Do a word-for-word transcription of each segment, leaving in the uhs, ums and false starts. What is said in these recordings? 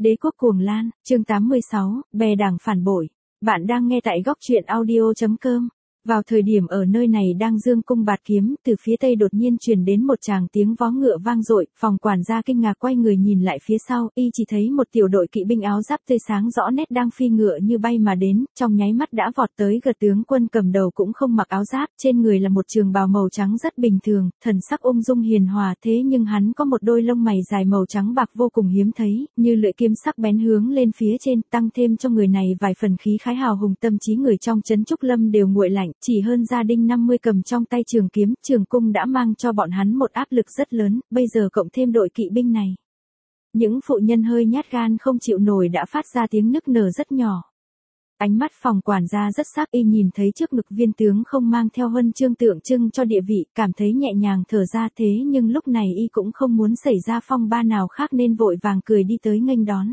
Đế quốc cuồng lan, chương tám mươi sáu, bè đảng phản bội. Bạn đang nghe tại góc truyện audio chấm com. Vào thời điểm ở nơi này đang dương cung bạt kiếm, từ phía tây đột nhiên truyền đến một tràng tiếng vó ngựa vang dội, phòng quản gia kinh ngạc quay người nhìn lại phía sau, y chỉ thấy một tiểu đội kỵ binh áo giáp tươi sáng rõ nét đang phi ngựa như bay mà đến, trong nháy mắt đã vọt tới gần. Tướng quân cầm đầu cũng không mặc áo giáp, trên người là một trường bào màu trắng rất bình thường, thần sắc ung dung hiền hòa, thế nhưng hắn có một đôi lông mày dài màu trắng bạc vô cùng hiếm thấy, như lưỡi kiếm sắc bén hướng lên phía trên, tăng thêm cho người này vài phần khí khái hào hùng, tâm trí người trong trấn Trúc Lâm đều nguội lạnh. Chỉ hơn gia đình năm mươi cầm trong tay trường kiếm, trường cung đã mang cho bọn hắn một áp lực rất lớn, bây giờ cộng thêm đội kỵ binh này. Những phụ nhân hơi nhát gan không chịu nổi đã phát ra tiếng nức nở rất nhỏ. Ánh mắt phòng quản gia rất sắc, y nhìn thấy trước ngực viên tướng không mang theo huân chương tượng trưng cho địa vị, cảm thấy nhẹ nhàng thở ra, thế nhưng lúc này y cũng không muốn xảy ra phong ba nào khác nên vội vàng cười đi tới nghênh đón.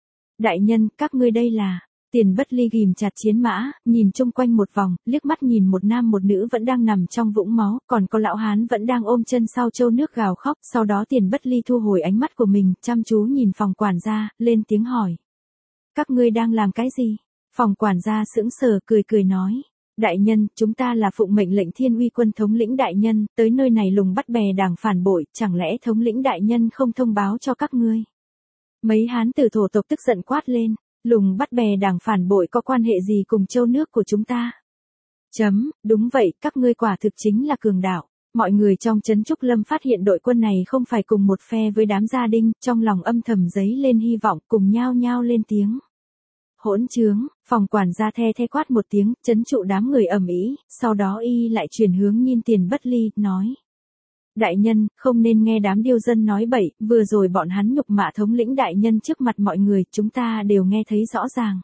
Đại nhân, các ngươi đây là... Tiền Bất Ly ghìm chặt chiến mã, nhìn chung quanh một vòng, liếc mắt nhìn một nam một nữ vẫn đang nằm trong vũng máu, còn có lão hán vẫn đang ôm chân sau trâu nước gào khóc, sau đó Tiền Bất Ly thu hồi ánh mắt của mình, chăm chú nhìn phòng quản gia, lên tiếng hỏi. Các ngươi đang làm cái gì? Phòng quản gia sững sờ cười cười nói. Đại nhân, chúng ta là phụng mệnh lệnh Thiên Uy quân thống lĩnh đại nhân, tới nơi này lùng bắt bè đảng phản bội, chẳng lẽ thống lĩnh đại nhân không thông báo cho các ngươi? Mấy hán tử thổ tộc tức giận quát lên. Lùng bắt bè đảng phản bội có quan hệ gì cùng châu nước của chúng ta? Chấm, đúng vậy, các ngươi quả thực chính là cường đạo. Mọi người trong trấn Trúc Lâm phát hiện đội quân này không phải cùng một phe với đám gia đình, trong lòng âm thầm dấy lên hy vọng, cùng nhao nhao lên tiếng. Hỗn trướng, phòng quản gia the the quát một tiếng, trấn trụ đám người ầm ĩ, sau đó y lại chuyển hướng nhìn Tiền Bất Ly, nói. Đại nhân, không nên nghe đám điêu dân nói bậy, vừa rồi bọn hắn nhục mạ thống lĩnh đại nhân trước mặt mọi người, chúng ta đều nghe thấy rõ ràng.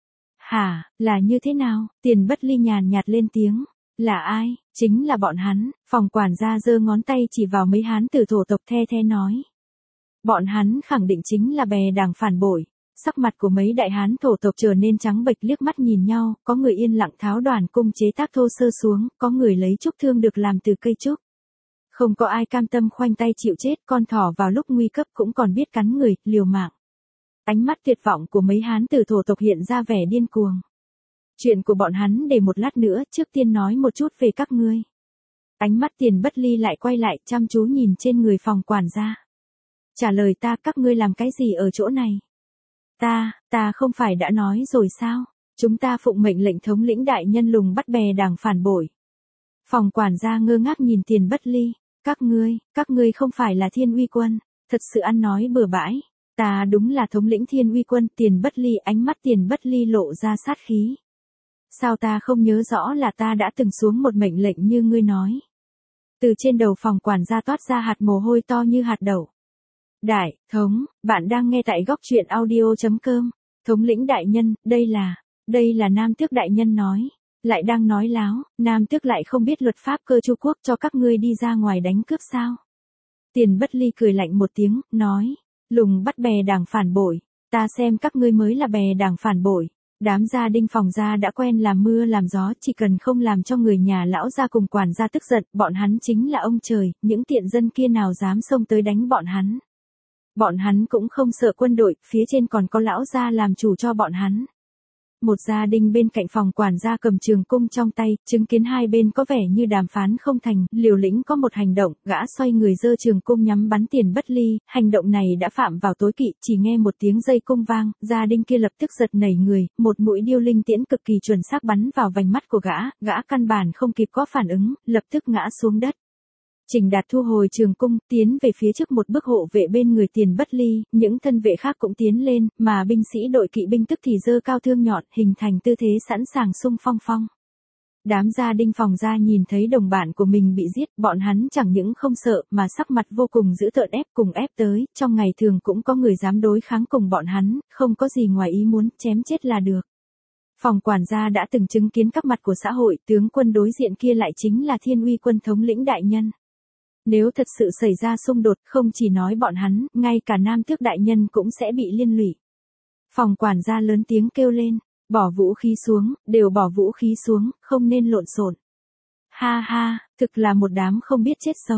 Hả, là như thế nào? Tiền Bất Ly nhàn nhạt lên tiếng. Là ai? Chính là bọn hắn. Phòng quản gia giơ ngón tay chỉ vào mấy hán tử thổ tộc the the nói. Bọn hắn khẳng định chính là bè đảng phản bội. Sắc mặt của mấy đại hán thổ tộc trở nên trắng bệch, liếc mắt nhìn nhau, có người yên lặng tháo đoàn cung chế tác thô sơ xuống, có người lấy trúc thương được làm từ cây trúc. Không có ai cam tâm khoanh tay chịu chết, con thỏ vào lúc nguy cấp cũng còn biết cắn người, liều mạng. Ánh mắt tuyệt vọng của mấy hán tử thổ tộc hiện ra vẻ điên cuồng. Chuyện của bọn hắn để một lát nữa, trước tiên nói một chút về các ngươi. Ánh mắt Tiền Bất Ly lại quay lại, chăm chú nhìn trên người phòng quản gia. Trả lời ta, các ngươi làm cái gì ở chỗ này? Ta, ta không phải đã nói rồi sao? Chúng ta phụng mệnh lệnh thống lĩnh đại nhân lùng bắt bè đảng phản bội. Phòng quản gia ngơ ngác nhìn Tiền Bất Ly. Các ngươi, các ngươi không phải là Thiên Uy quân, thật sự ăn nói bừa bãi. Ta đúng là thống lĩnh Thiên Uy quân. Tiền Bất Ly, ánh mắt Tiền Bất Ly lộ ra sát khí. Sao ta không nhớ rõ là ta đã từng xuống một mệnh lệnh như ngươi nói. Từ trên đầu phòng quản gia toát ra hạt mồ hôi to như hạt đậu. Đại, thống, bạn đang nghe tại góc truyện audio chấm com. Thống lĩnh đại nhân, đây là, đây là Nam Tước đại nhân nói. Lại đang nói láo, Nam Tước lại không biết luật pháp cơ Chu quốc cho các ngươi đi ra ngoài đánh cướp sao? Tiền Bất Ly cười lạnh một tiếng, nói, lùng bắt bè đảng phản bội, ta xem các ngươi mới là bè đảng phản bội. Đám gia đình phòng gia đã quen làm mưa làm gió, chỉ cần không làm cho người nhà lão gia cùng quản gia tức giận, bọn hắn chính là ông trời, những tiện dân kia nào dám xông tới đánh bọn hắn. Bọn hắn cũng không sợ quân đội, phía trên còn có lão gia làm chủ cho bọn hắn. Một gia đình bên cạnh phòng quản gia cầm trường cung trong tay, chứng kiến hai bên có vẻ như đàm phán không thành, liều lĩnh có một hành động, gã xoay người giơ trường cung nhắm bắn Tiền Bất Ly, hành động này đã phạm vào tối kỵ, chỉ nghe một tiếng dây cung vang, gia đình kia lập tức giật nảy người, một mũi điêu linh tiễn cực kỳ chuẩn xác bắn vào vành mắt của gã, gã căn bản không kịp có phản ứng, lập tức ngã xuống đất. Trình Đạt thu hồi trường cung, tiến về phía trước một bước hộ vệ bên người Tiền Bất Ly, những thân vệ khác cũng tiến lên, mà binh sĩ đội kỵ binh tức thì giơ cao thương nhọn, hình thành tư thế sẵn sàng xung phong phong. Đám gia đình phòng gia nhìn thấy đồng bạn của mình bị giết, bọn hắn chẳng những không sợ, mà sắc mặt vô cùng dữ tợn ép cùng ép tới, trong ngày thường cũng có người dám đối kháng cùng bọn hắn, không có gì ngoài ý muốn, chém chết là được. Phòng quản gia đã từng chứng kiến các mặt của xã hội, tướng quân đối diện kia lại chính là Thiên Uy quân thống lĩnh đại nhân. Nếu thật sự xảy ra xung đột, không chỉ nói bọn hắn, ngay cả Nam Tước đại nhân cũng sẽ bị liên lụy. Phòng quản gia lớn tiếng kêu lên, bỏ vũ khí xuống, đều bỏ vũ khí xuống, không nên lộn xộn. Ha ha, thực là một đám không biết chết sống.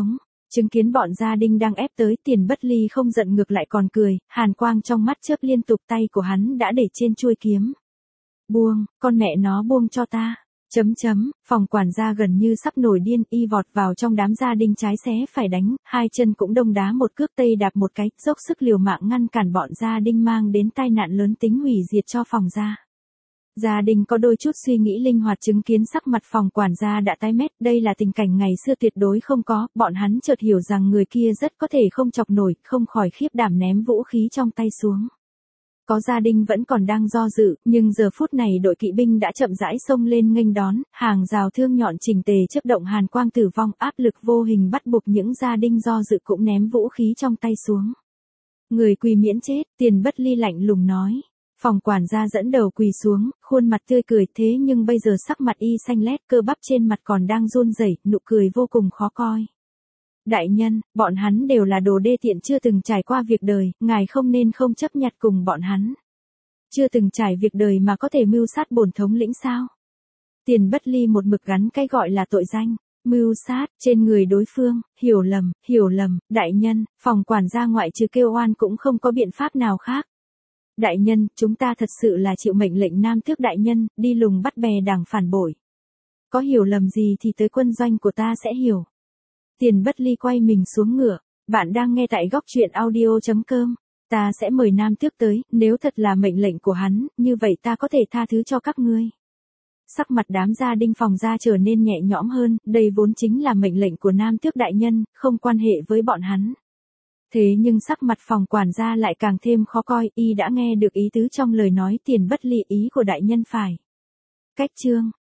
Chứng kiến bọn gia đình đang ép tới, Tiền Bất Ly không giận ngược lại còn cười, hàn quang trong mắt chớp liên tục, tay của hắn đã để trên chuôi kiếm. Buông, con mẹ nó buông cho ta. Chấm chấm, phòng quản gia gần như sắp nổi điên, y vọt vào trong đám gia đình trái xé phải đánh, hai chân cũng đông đá một cước tây đạp một cái, dốc sức liều mạng ngăn cản bọn gia đình mang đến tai nạn lớn tính hủy diệt cho phòng gia. Gia đình có đôi chút suy nghĩ linh hoạt chứng kiến sắc mặt phòng quản gia đã tái mét, đây là tình cảnh ngày xưa tuyệt đối không có, bọn hắn chợt hiểu rằng người kia rất có thể không chọc nổi, không khỏi khiếp đảm ném vũ khí trong tay xuống. Có gia đình vẫn còn đang do dự, nhưng giờ phút này đội kỵ binh đã chậm rãi xông lên nghênh đón, hàng rào thương nhọn chỉnh tề chớp động hàn quang tử vong, áp lực vô hình bắt buộc những gia đình do dự cũng ném vũ khí trong tay xuống. Người quỳ miễn chết, Tiền Bất Ly lạnh lùng nói. Phòng quản gia dẫn đầu quỳ xuống, khuôn mặt tươi cười, thế nhưng bây giờ sắc mặt y xanh lét, cơ bắp trên mặt còn đang run rẩy, nụ cười vô cùng khó coi. Đại nhân, bọn hắn đều là đồ đê tiện chưa từng trải qua việc đời, ngài không nên không chấp nhặt cùng bọn hắn. Chưa từng trải việc đời mà có thể mưu sát bổn thống lĩnh sao? Tiền Bất Ly một mực gắn cái gọi là tội danh, mưu sát, trên người đối phương, hiểu lầm, hiểu lầm, đại nhân, phòng quản gia ngoại trừ kêu oan cũng không có biện pháp nào khác. Đại nhân, chúng ta thật sự là chịu mệnh lệnh Nam Tước đại nhân, đi lùng bắt bè đảng phản bội. Có hiểu lầm gì thì tới quân doanh của ta sẽ hiểu. Tiền Bất Ly quay mình xuống ngựa, bạn đang nghe tại góc truyện audio chấm com. Ta sẽ mời Nam Tước tới, nếu thật là mệnh lệnh của hắn, như vậy ta có thể tha thứ cho các ngươi. Sắc mặt đám gia đình phòng gia trở nên nhẹ nhõm hơn, đây vốn chính là mệnh lệnh của Nam Tước đại nhân, không quan hệ với bọn hắn. Thế nhưng sắc mặt phòng quản gia lại càng thêm khó coi, y đã nghe được ý tứ trong lời nói Tiền Bất Ly, ý của đại nhân phải. Cách chương,